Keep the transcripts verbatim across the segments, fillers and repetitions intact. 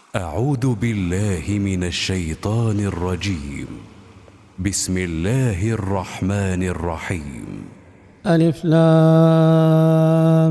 أعوذ بالله من الشيطان الرجيم. بسم الله الرحمن الرحيم. ألف لام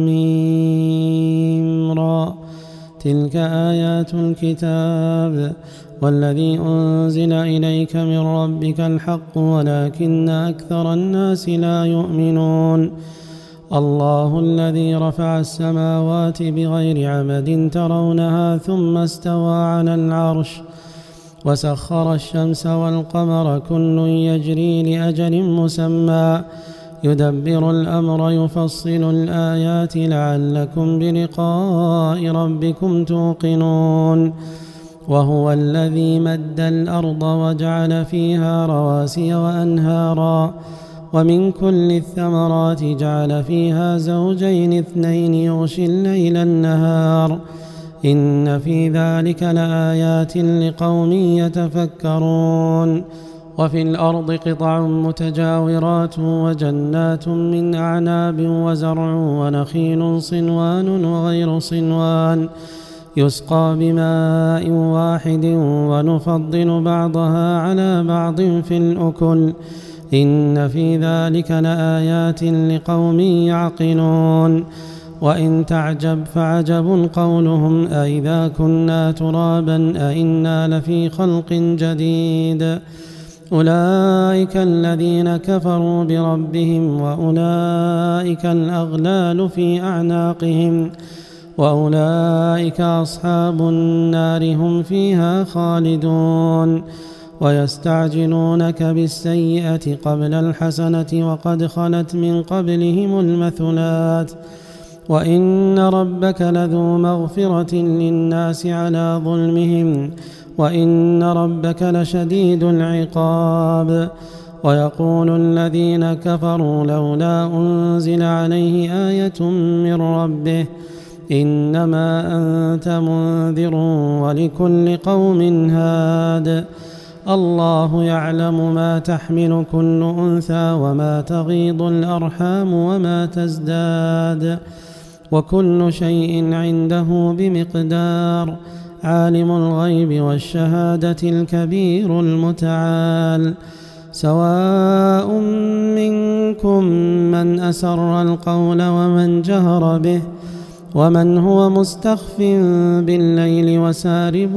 ميم را. تلك آيات الكتاب والذي أنزل إليك من ربك الحق ولكن أكثر الناس لا يؤمنون. الله الذي رفع السماوات بغير عمد ترونها ثم استوى على العرش وسخر الشمس والقمر كل يجري لأجل مسمى يدبر الأمر يفصل الآيات لعلكم بلقاء ربكم توقنون. وهو الذي مد الأرض وجعل فيها رواسي وأنهارا ومن كل الثمرات جعل فيها زوجين اثنين يغشي الليل النهار إن في ذلك لآيات لقوم يتفكرون. وفي الأرض قطع متجاورات وجنات من أعناب وزرع ونخيل صنوان وغير صنوان يسقى بماء واحد ونفضل بعضها على بعض في الأكل إن في ذلك لآيات لقوم يعقلون. وإن تعجب فعجب قولهم أئذا كنا ترابا أئنا لفي خلق جديد أولئك الذين كفروا بربهم وأولئك الأغلال في أعناقهم وأولئك أصحاب النار هم فيها خالدون. ويستعجلونك بالسيئة قبل الحسنة وقد خلت من قبلهم المثلات وإن ربك لذو مغفرة للناس على ظلمهم وإن ربك لشديد العقاب. ويقول الذين كفروا لولا أنزل عليه آية من ربه إنما أنت منذر ولكل قوم هاد الله يعلم ما تحمل كل أنثى وما تغيض الأرحام وما تزداد وكل شيء عنده بمقدار. عالم الغيب والشهادة الكبير المتعال. سواء منكم من أسر القول ومن جهر به ومن هو مستخف بالليل وسارب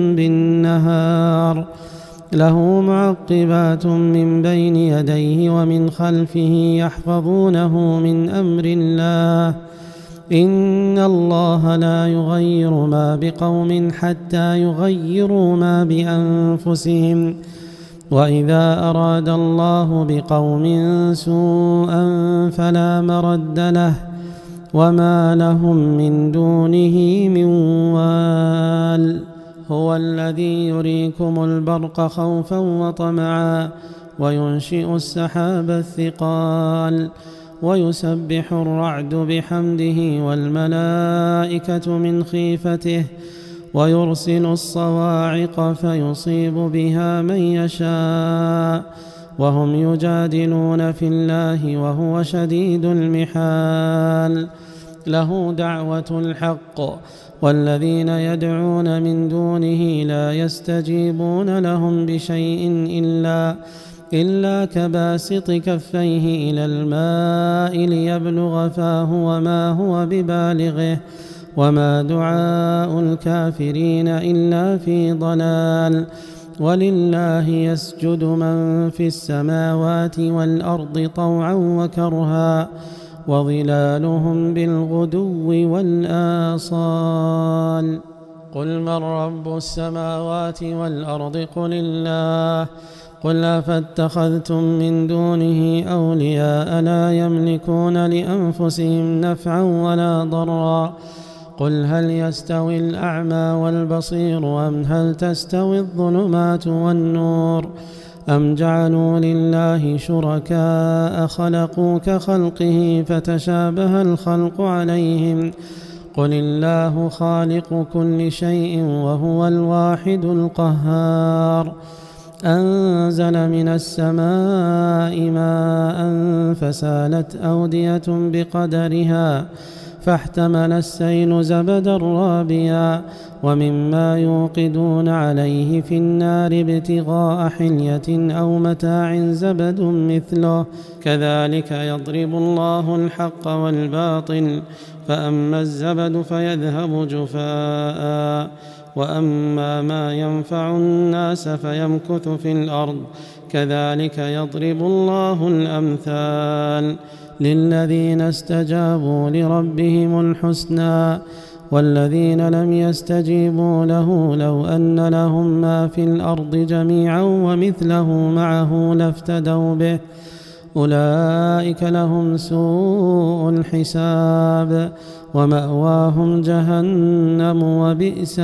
بالنهار له معقبات من بين يديه ومن خلفه يحفظونه من أمر الله إن الله لا يغير ما بقوم حتى يغيروا ما بأنفسهم وإذا أراد الله بقوم سوءا فلا مرد له وما لهم من دونه من وال. هو الذي يريكم البرق خوفا وطمعا وينشئ السحاب الثقال ويسبح الرعد بحمده والملائكة من خيفته ويرسل الصواعق فيصيب بها من يشاء وهم يجادلون في الله وهو شديد المحال. له دعوة الحق والذين يدعون من دونه لا يستجيبون لهم بشيء إلا إلا كباسط كفيه إلى الماء ليبلغ فاه وما هو ببالغه وما دعاء الكافرين إلا في ضلال. ولله يسجد من في السماوات والأرض طوعا وكرها وظلالهم بالغدو والآصال. قل من رب السماوات والأرض قل الله قل أفاتخذتم من دونه أولياء لا يملكون لأنفسهم نفعا ولا ضرا قل هل يستوي الأعمى والبصير أم هل تستوي الظلمات والنور أم جعلوا لله شركاء خلقوا كخلقه فتشابه الخلق عليهم قل الله خالق كل شيء وهو الواحد القهار. أنزل من السماء ماء فسالت أودية بقدرها فاحتمل السيل زبدا رابيا ومما يوقدون عليه في النار ابتغاء حلية أو متاع زبد مثله كذلك يضرب الله الحق والباطل فأما الزبد فيذهب جفاء وأما ما ينفع الناس فيمكث في الأرض كذلك يضرب الله الأمثال للذين استجابوا لربهم الحسنى والذين لم يستجيبوا له لو أن لهم ما في الأرض جميعا ومثله معه لافتدوا به أولئك لهم سوء الحساب ومأواهم جهنم وبئس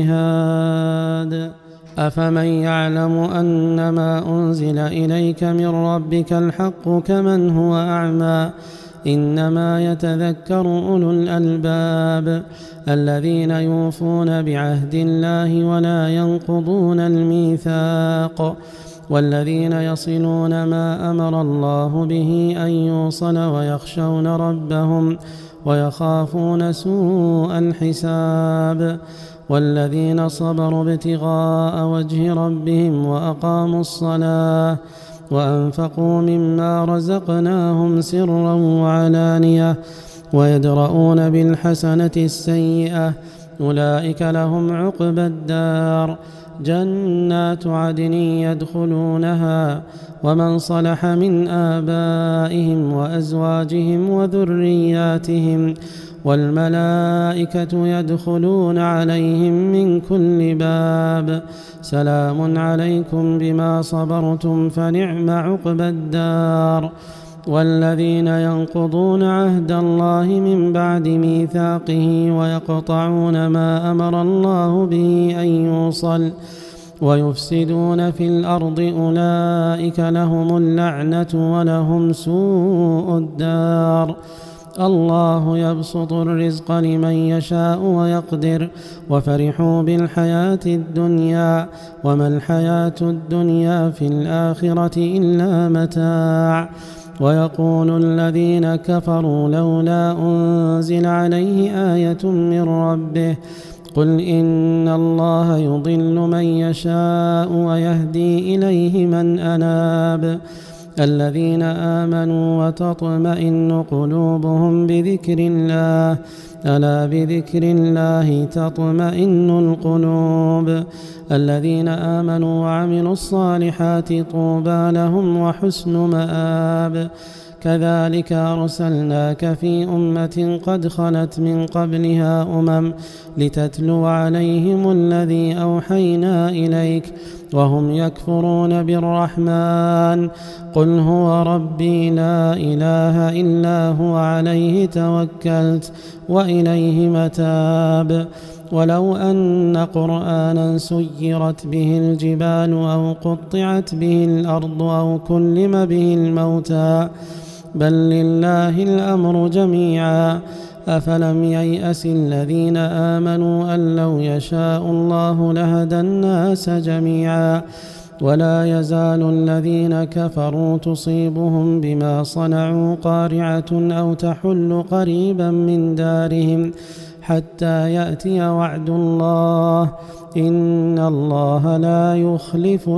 المهاد أفمن يعلم أنما أنزل إليك من ربك الحق كمن هو أعمى إنما يتذكر أولو الألباب الذين يوفون بعهد الله ولا ينقضون الميثاق والذين يصلون ما أمر الله به أن يوصل ويخشون ربهم ويخافون سوء الحساب والذين صبروا ابتغاء وجه ربهم وأقاموا الصلاة وأنفقوا مما رزقناهم سرا وعلانية ويدرؤون بالحسنة السيئة أولئك لهم عقبى الدار جنات عدن يدخلونها ومن صلح من آبائهم وأزواجهم وذرياتهم والملائكة يدخلون عليهم من كل باب سلام عليكم بما صبرتم فنعم عقبى الدار والذين ينقضون عهد الله من بعد ميثاقه ويقطعون ما أمر الله به أن يوصل ويفسدون في الأرض أولئك لهم اللعنة ولهم سوء الدار الله يبسط الرزق لمن يشاء ويقدر وفرحوا بالحياة الدنيا وما الحياة الدنيا في الآخرة إلا متاع ويقول الذين كفروا لولا أنزل عليه آية من ربه قل إن الله يضل من يشاء ويهدي إليه من أناب الذين آمنوا وتطمئن قلوبهم بذكر الله ألا بذكر الله تطمئن القلوب الذين آمنوا وعملوا الصالحات طوبى لهم وحسن مآب كذلك أرسلناك في أمة قد خلت من قبلها أمم لتتلو عليهم الذي أوحينا إليك وهم يكفرون بالرحمن قل هو ربي لا إله إلا هو عليه توكلت وإليه متاب ولو أن قرآنا سيرت به الجبال أو قطعت به الأرض أو كلم به الموتى بل لله الأمر جميعا أفلم ييأس الذين آمنوا أن لو يشاء الله لهدى الناس جميعا ولا يزال الذين كفروا تصيبهم بما صنعوا قارعة أو تحل قريبا من دارهم حتى يأتي وعد الله إن الله لا يخلف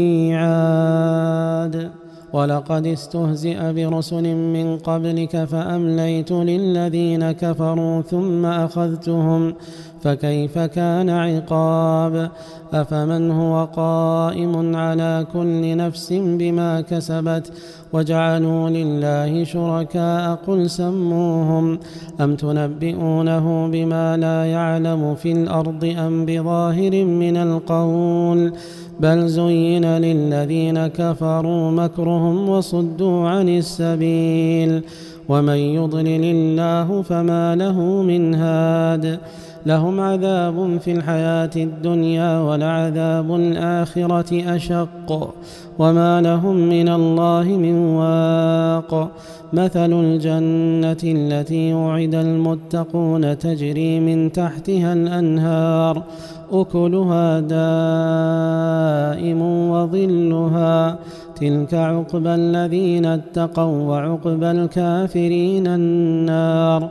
الميعاد ولقد استهزئ برسل من قبلك فأمليت للذين كفروا ثم أخذتهم فكيف كان عقاب أفمن هو قائم على كل نفس بما كسبت وجعلوا لله شركاء قل سموهم أم تنبئونه بما لا يعلم في الأرض أم بظاهر من القول بل زين للذين كفروا مكرهم وصدوا عن السبيل ومن يضلل الله فما له من هاد لهم عذاب في الحياة الدنيا ولعذاب الآخرة أشق وما لهم من الله من واق مثل الجنة التي وعد المتقون تجري من تحتها الأنهار أكلها دائم وظلها تلك عقبى الذين اتقوا وعقبى الكافرين النار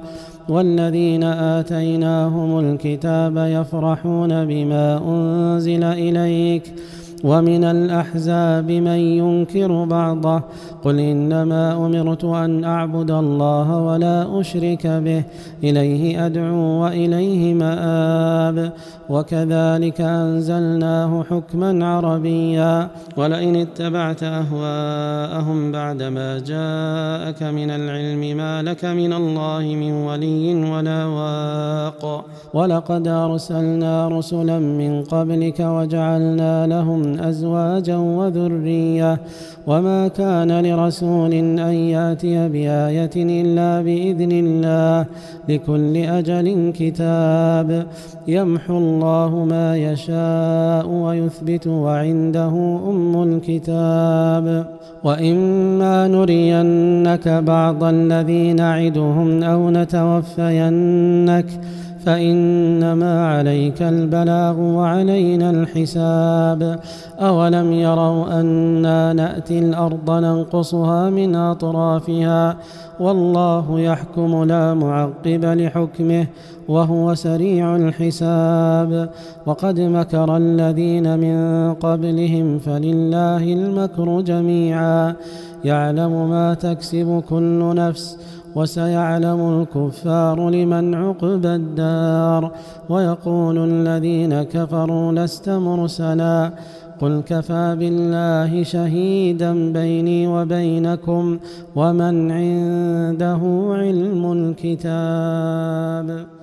والذين آتيناهم الكتاب يفرحون بما أنزل إليك ومن الأحزاب من ينكر بعضه قل إنما أمرت أن أعبد الله ولا أشرك به إليه أدعو وإليه مآب وكذلك أنزلناه حكما عربيا ولئن اتبعت أهواءهم بعدما جاءك من العلم ما لك من الله من ولي ولا واق ولقد أرسلنا رسلا من قبلك وجعلنا لهم أزواجا وذرية وما كان لرسول أن يأتي بآية إلا بإذن الله لكل أجل كتاب يمحو الله ما يشاء ويثبت وعنده أم الكتاب وإما نرينك بعض الذي نعدهم أو نتوفينك فإنما عليك البلاغ وعلينا الحساب أولم يروا أنا نأتي الأرض ننقصها من أطرافها والله يحكم لا معقب لحكمه وهو سريع الحساب وقد مكر الذين من قبلهم فلله المكر جميعا يعلم ما تكسب كل نفس وسيعلم الكفار لمن عقبى الدار ويقول الذين كفروا لست مرسلا قل كفى بالله شهيدا بيني وبينكم ومن عنده علم الكتاب.